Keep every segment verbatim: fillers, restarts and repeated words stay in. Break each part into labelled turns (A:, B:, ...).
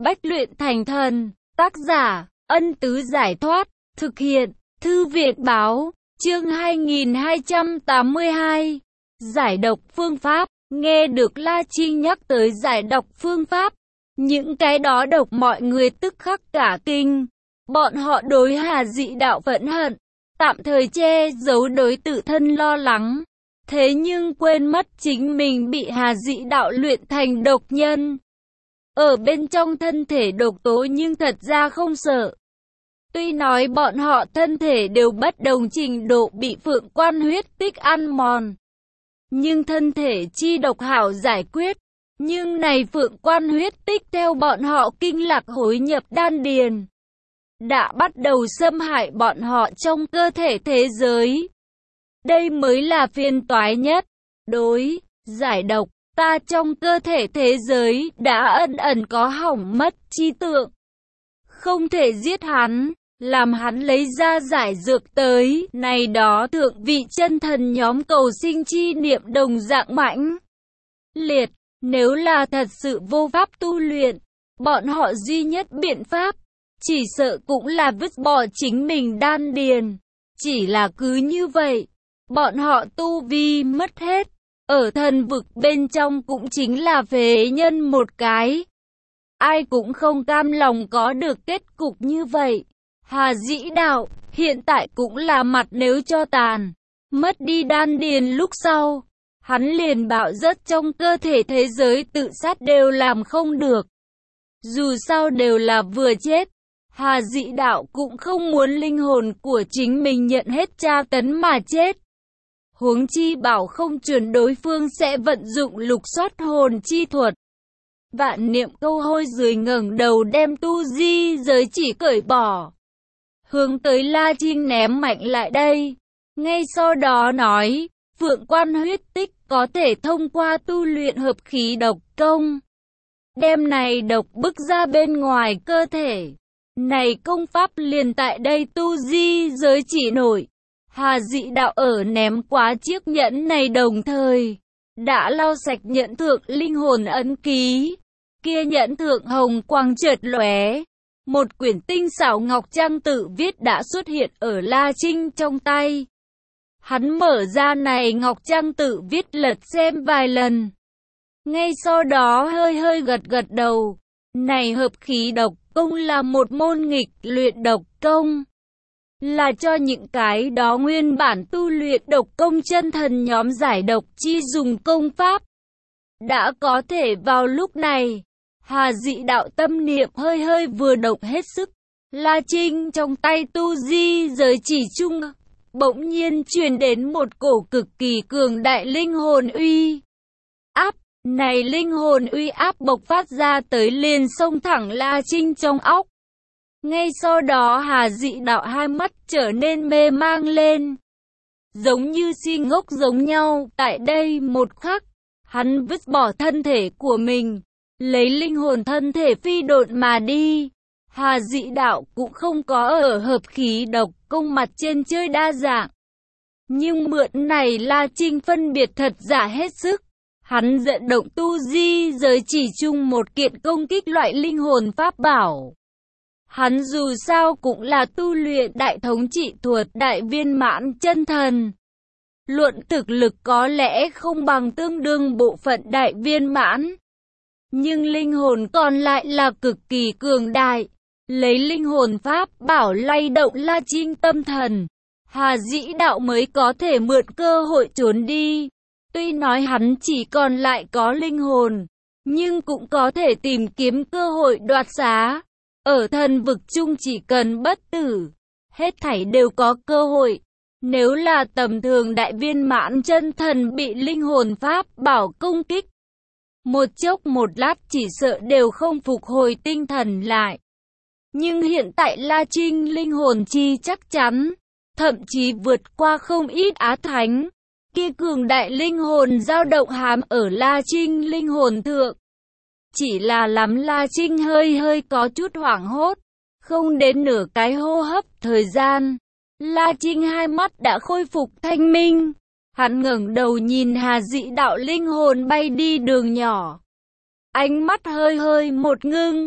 A: bách luyện thành thần. Tác giả, Ân Tứ Giải Thoát. Thực hiện, Thư Viện Báo. Chương hai nghìn hai trăm tám mươi hai. Giải độc phương pháp. Nghe được La Trinh nhắc tới giải độc phương pháp, những cái đó độc mọi người tức khắc cả kinh. Bọn họ đối Hà Dị Đạo phẫn hận, tạm thời che giấu đối tự thân lo lắng. Thế nhưng quên mất chính mình bị Hà Dị Đạo luyện thành độc nhân. Ở bên trong thân thể độc tố nhưng thật ra không sợ. Tuy nói bọn họ thân thể đều bất đồng trình độ bị phượng quan huyết tích ăn mòn, nhưng thân thể chi độc hảo giải quyết. Nhưng này phượng quan huyết tích theo bọn họ kinh lạc hối nhập đan điền, đã bắt đầu xâm hại bọn họ trong cơ thể thế giới. Đây mới là phiền toái nhất. Đối giải độc, ta trong cơ thể thế giới đã ẩn ẩn có hỏng mất chi tượng. Không thể giết hắn, làm hắn lấy ra giải dược tới. Này đó thượng vị chân thần nhóm cầu sinh chi niệm đồng dạng mãnh liệt. Nếu là thật sự vô pháp tu luyện, bọn họ duy nhất biện pháp chỉ sợ cũng là vứt bỏ chính mình đan điền. Chỉ là cứ như vậy, bọn họ tu vi mất hết, ở thần vực bên trong cũng chính là phế nhân một cái. Ai cũng không cam lòng có được kết cục như vậy. Hà Dĩ Đạo hiện tại cũng là mặt nếu cho tàn. Mất đi đan điền lúc sau, hắn liền bạo rất trong cơ thể thế giới tự sát đều làm không được. Dù sao đều là vừa chết, Hà Dị Đạo cũng không muốn linh hồn của chính mình nhận hết tra tấn mà chết. Huống chi bảo không chuẩn đối phương sẽ vận dụng lục soát hồn chi thuật. Vạn niệm câu hôi dưới ngẩng đầu đem tu di giới chỉ cởi bỏ, hướng tới La Trinh ném mạnh lại đây. Ngay sau đó nói, phượng quan huyết tích có thể thông qua tu luyện hợp khí độc công, đem này độc bức ra bên ngoài cơ thể. Này công pháp liền tại đây tu di giới chỉ nổi. Hà Dị Đạo ở ném quá chiếc nhẫn này đồng thời đã lau sạch nhẫn thượng linh hồn ấn ký. Kia nhẫn thượng hồng quang chợt lóe, một quyển tinh xảo ngọc trang tự viết đã xuất hiện ở La Trinh trong tay. Hắn mở ra này ngọc trang tự viết lật xem vài lần, ngay sau đó hơi hơi gật gật đầu. Này hợp khí độc công là một môn nghịch luyện độc công, là cho những cái đó nguyên bản tu luyện độc công chân thần nhóm giải độc chi dùng công pháp. Đã có thể vào lúc này, Hà Dị Đạo tâm niệm hơi hơi vừa động hết sức. La Trinh trong tay tu di giới chỉ chung, bỗng nhiên truyền đến một cổ cực kỳ cường đại linh hồn uy áp. Này linh hồn uy áp bộc phát ra tới liền xông thẳng La Trinh trong óc. Ngay sau đó Hà Dị Đạo hai mắt trở nên mê mang lên, giống như si ngốc giống nhau. Tại đây một khắc, hắn vứt bỏ thân thể của mình, lấy linh hồn thân thể phi độn mà đi. Hà Dị Đạo cũng không có ở hợp khí độc công mặt trên chơi đa dạng, nhưng mượn này La Trinh phân biệt thật giả hết sức. Hắn dẫn động tu di giới chỉ chung một kiện công kích loại linh hồn pháp bảo. Hắn dù sao cũng là tu luyện đại thống trị thuật đại viên mãn chân thần. Luận thực lực có lẽ không bằng tương đương bộ phận đại viên mãn, nhưng linh hồn còn lại là cực kỳ cường đại. Lấy linh hồn pháp bảo lay động La Trinh tâm thần, Hà Dĩ Đạo mới có thể mượn cơ hội trốn đi. Tuy nói hắn chỉ còn lại có linh hồn, nhưng cũng có thể tìm kiếm cơ hội đoạt xá. Ở thần vực chung chỉ cần bất tử, hết thảy đều có cơ hội. Nếu là tầm thường đại viên mãn chân thần bị linh hồn pháp bảo công kích, một chốc một lát chỉ sợ đều không phục hồi tinh thần lại. Nhưng hiện tại La Trinh linh hồn chi chắc chắn, thậm chí vượt qua không ít á thánh. Kia cường đại linh hồn dao động hàm ở La Trinh linh hồn thượng. Chỉ là lắm La Trinh hơi hơi có chút hoảng hốt. Không đến nửa cái hô hấp thời gian, La Trinh hai mắt đã khôi phục thanh minh. Hắn ngẩng đầu nhìn Hà Dị Đạo linh hồn bay đi đường nhỏ. Ánh mắt hơi hơi một ngưng.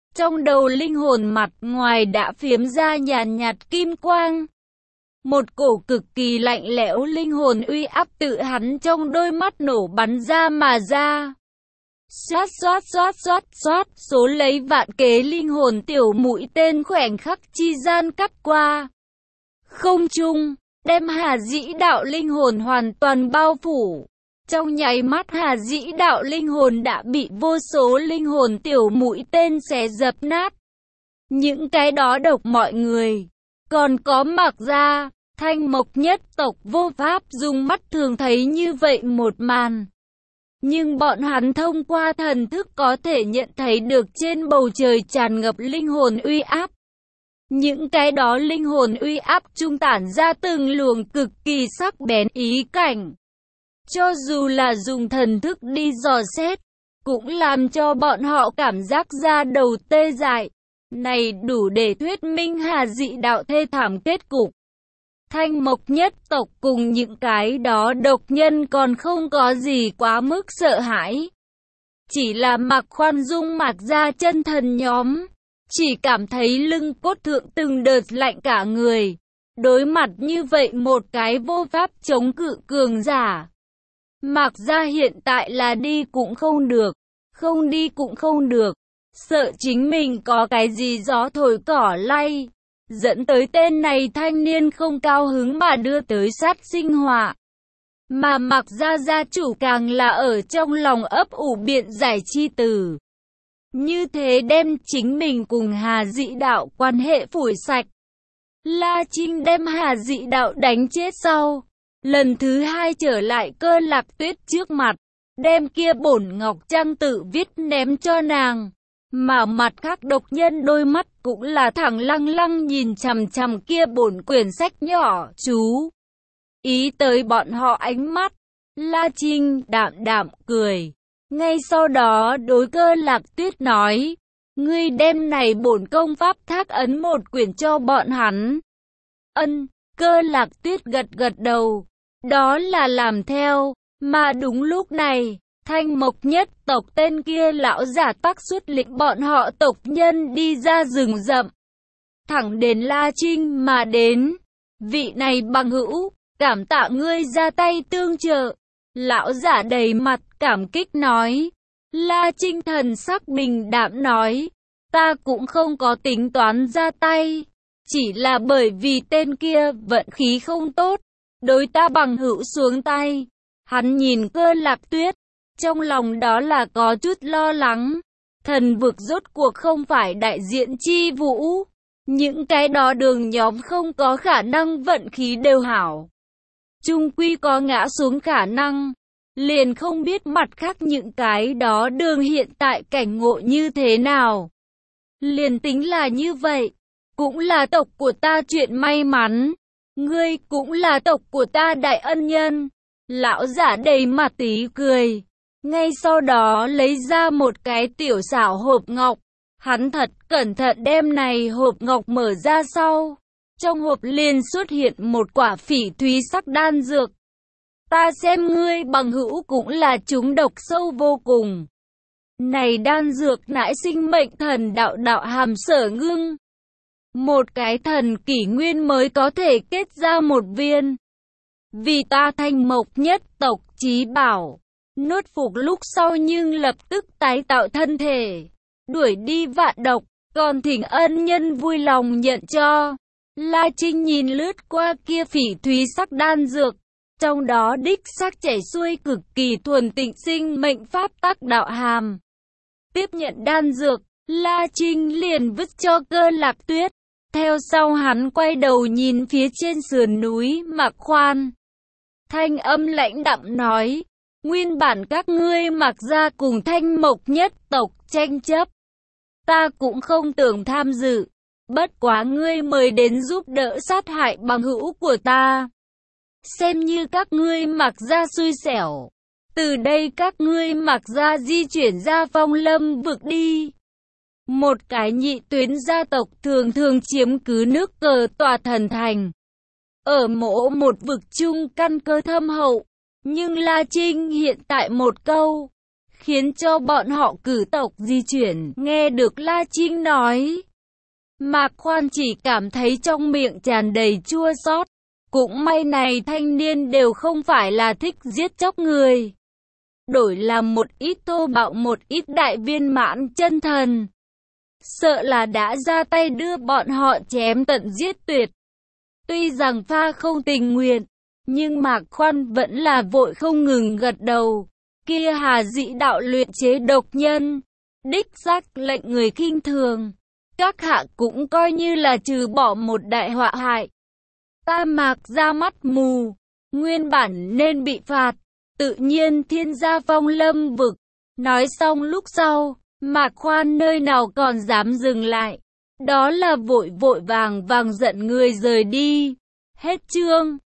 A: Trong đầu linh hồn mặt ngoài đã phiếm ra nhàn nhạt kim quang. Một cổ cực kỳ lạnh lẽo linh hồn uy áp tự hắn trong đôi mắt nổ bắn ra mà ra. Xoát xoát xoát xoát xoát, số lấy vạn kế linh hồn tiểu mũi tên khoảnh khắc chi gian cắt qua không trung, đem Hà Dĩ đạo linh hồn hoàn toàn bao phủ. Trong nháy mắt Hà Dĩ đạo linh hồn đã bị vô số linh hồn tiểu mũi tên xé dập nát. Những cái đó độc mọi người, còn có Mạc Gia, Thanh Mộc nhất tộc vô pháp dùng mắt thường thấy như vậy một màn. Nhưng bọn hắn thông qua thần thức có thể nhận thấy được trên bầu trời tràn ngập linh hồn uy áp. Những cái đó linh hồn uy áp trung tản ra từng luồng cực kỳ sắc bén ý cảnh. Cho dù là dùng thần thức đi dò xét, cũng làm cho bọn họ cảm giác da đầu tê dại. Này đủ để thuyết minh Hà Dị đạo thê thảm kết cục. Thanh Mộc nhất tộc cùng những cái đó độc nhân còn không có gì quá mức sợ hãi. Chỉ là Mạc Khoan Dung Mạc Gia chân thần nhóm, chỉ cảm thấy lưng cốt thượng từng đợt lạnh cả người. Đối mặt như vậy một cái vô pháp chống cự cường giả. Mạc Gia hiện tại là đi cũng không được, không đi cũng không được. Sợ chính mình có cái gì gió thổi cỏ lay, dẫn tới tên này thanh niên không cao hứng mà đưa tới sát sinh họa. Mà Mạc Gia gia chủ càng là ở trong lòng ấp ủ biện giải chi từ. Như thế đem chính mình cùng Hà Dị đạo quan hệ phủi sạch. La Trinh đem Hà Dị đạo đánh chết sau. Lần thứ hai trở lại Cơ Lạc Tuyết trước mặt. Đem kia bổn ngọc trang tự viết ném cho nàng. Mà mặt khác độc nhân đôi mắt cũng là thẳng lăng lăng nhìn chằm chằm kia bổn quyển sách nhỏ. Chú ý tới bọn họ ánh mắt. La Trinh đạm đạm cười. Ngay sau đó đối Cơ Lạc Tuyết nói. Ngươi đem này bổn công pháp thác ấn một quyển cho bọn hắn. Ân, Cơ Lạc Tuyết gật gật đầu. Đó là làm theo. Mà đúng lúc này, Thanh Mộc nhất tộc tên kia lão giả tác xuất lĩnh bọn họ tộc nhân đi ra rừng rậm. Thẳng đến La Trinh mà đến. Vị này bằng hữu, cảm tạ ngươi ra tay tương trợ. Lão giả đầy mặt cảm kích nói. La Trinh thần sắc bình đạm nói. Ta cũng không có tính toán ra tay. Chỉ là bởi vì tên kia vận khí không tốt. Đối ta bằng hữu xuống tay. Hắn nhìn Cơ Lạc Tuyết. Trong lòng đó là có chút lo lắng. Thần vực rốt cuộc không phải đại diện chi vũ. Những cái đó đường nhóm không có khả năng vận khí đều hảo. Chung quy có ngã xuống khả năng. Liền không biết mặt khác những cái đó đường hiện tại cảnh ngộ như thế nào. Liền tính là như vậy. Cũng là tộc của ta chuyện may mắn. Ngươi cũng là tộc của ta đại ân nhân. Lão giả đầy mặt tí cười. Ngay sau đó lấy ra một cái tiểu xảo hộp ngọc. Hắn thật cẩn thận đem này hộp ngọc mở ra sau. Trong hộp liền xuất hiện một quả phỉ thúy sắc đan dược. Ta xem ngươi bằng hữu cũng là chúng độc sâu vô cùng. Này đan dược nãi sinh mệnh thần đạo đạo hàm sở ngưng. Một cái thần kỷ nguyên mới có thể kết ra một viên. Vì ta Thanh Mộc nhất tộc chí bảo. Nuốt phục lúc sau nhưng lập tức tái tạo thân thể. Đuổi đi vạn độc. Còn thỉnh ân nhân vui lòng nhận cho. La Trinh nhìn lướt qua kia phỉ thúy sắc đan dược. Trong đó đích xác chảy xuôi cực kỳ thuần tịnh sinh mệnh pháp tắc đạo hàm. Tiếp nhận đan dược, La Trinh liền vứt cho Cơ Lạc Tuyết. Theo sau hắn quay đầu nhìn phía trên sườn núi Mạc Khoan. Thanh âm lãnh đạm nói. Nguyên bản các ngươi Mạc Gia cùng Thanh Mộc nhất tộc tranh chấp. Ta cũng không tưởng tham dự. Bất quá ngươi mời đến giúp đỡ sát hại bằng hữu của ta. Xem như các ngươi Mạc Gia xui xẻo. Từ đây các ngươi Mạc Gia di chuyển ra Phong Lâm vực đi. Một cái nhị tuyến gia tộc thường thường chiếm cứ nước cờ tòa thần thành. Ở mỗi một vực chung căn cơ thâm hậu. Nhưng La Trinh hiện tại một câu. khiến cho bọn họ cử tộc di chuyển. Nghe được La Trinh nói, Mạc Khoan chỉ cảm thấy trong miệng tràn đầy chua xót. Cũng may này thanh niên đều không phải là thích giết chóc người. Đổi làm một ít thô bạo, một ít đại viên mãn chân thần, sợ là đã ra tay đưa bọn họ chém tận giết tuyệt. Tuy rằng pha không tình nguyện, nhưng Mạc Khoan vẫn là vội không ngừng gật đầu. Kia Hà Dị đạo luyện chế độc nhân, đích xác lệnh người khinh thường. Các hạ cũng coi như là trừ bỏ một đại họa hại. Ta Mạc ra mắt mù, nguyên bản nên bị phạt, tự nhiên thiên gia phong lâm vực. Nói xong lúc sau, Mạc Khoan nơi nào còn dám dừng lại. Đó là vội vội vàng vàng giận người rời đi. Hết chương.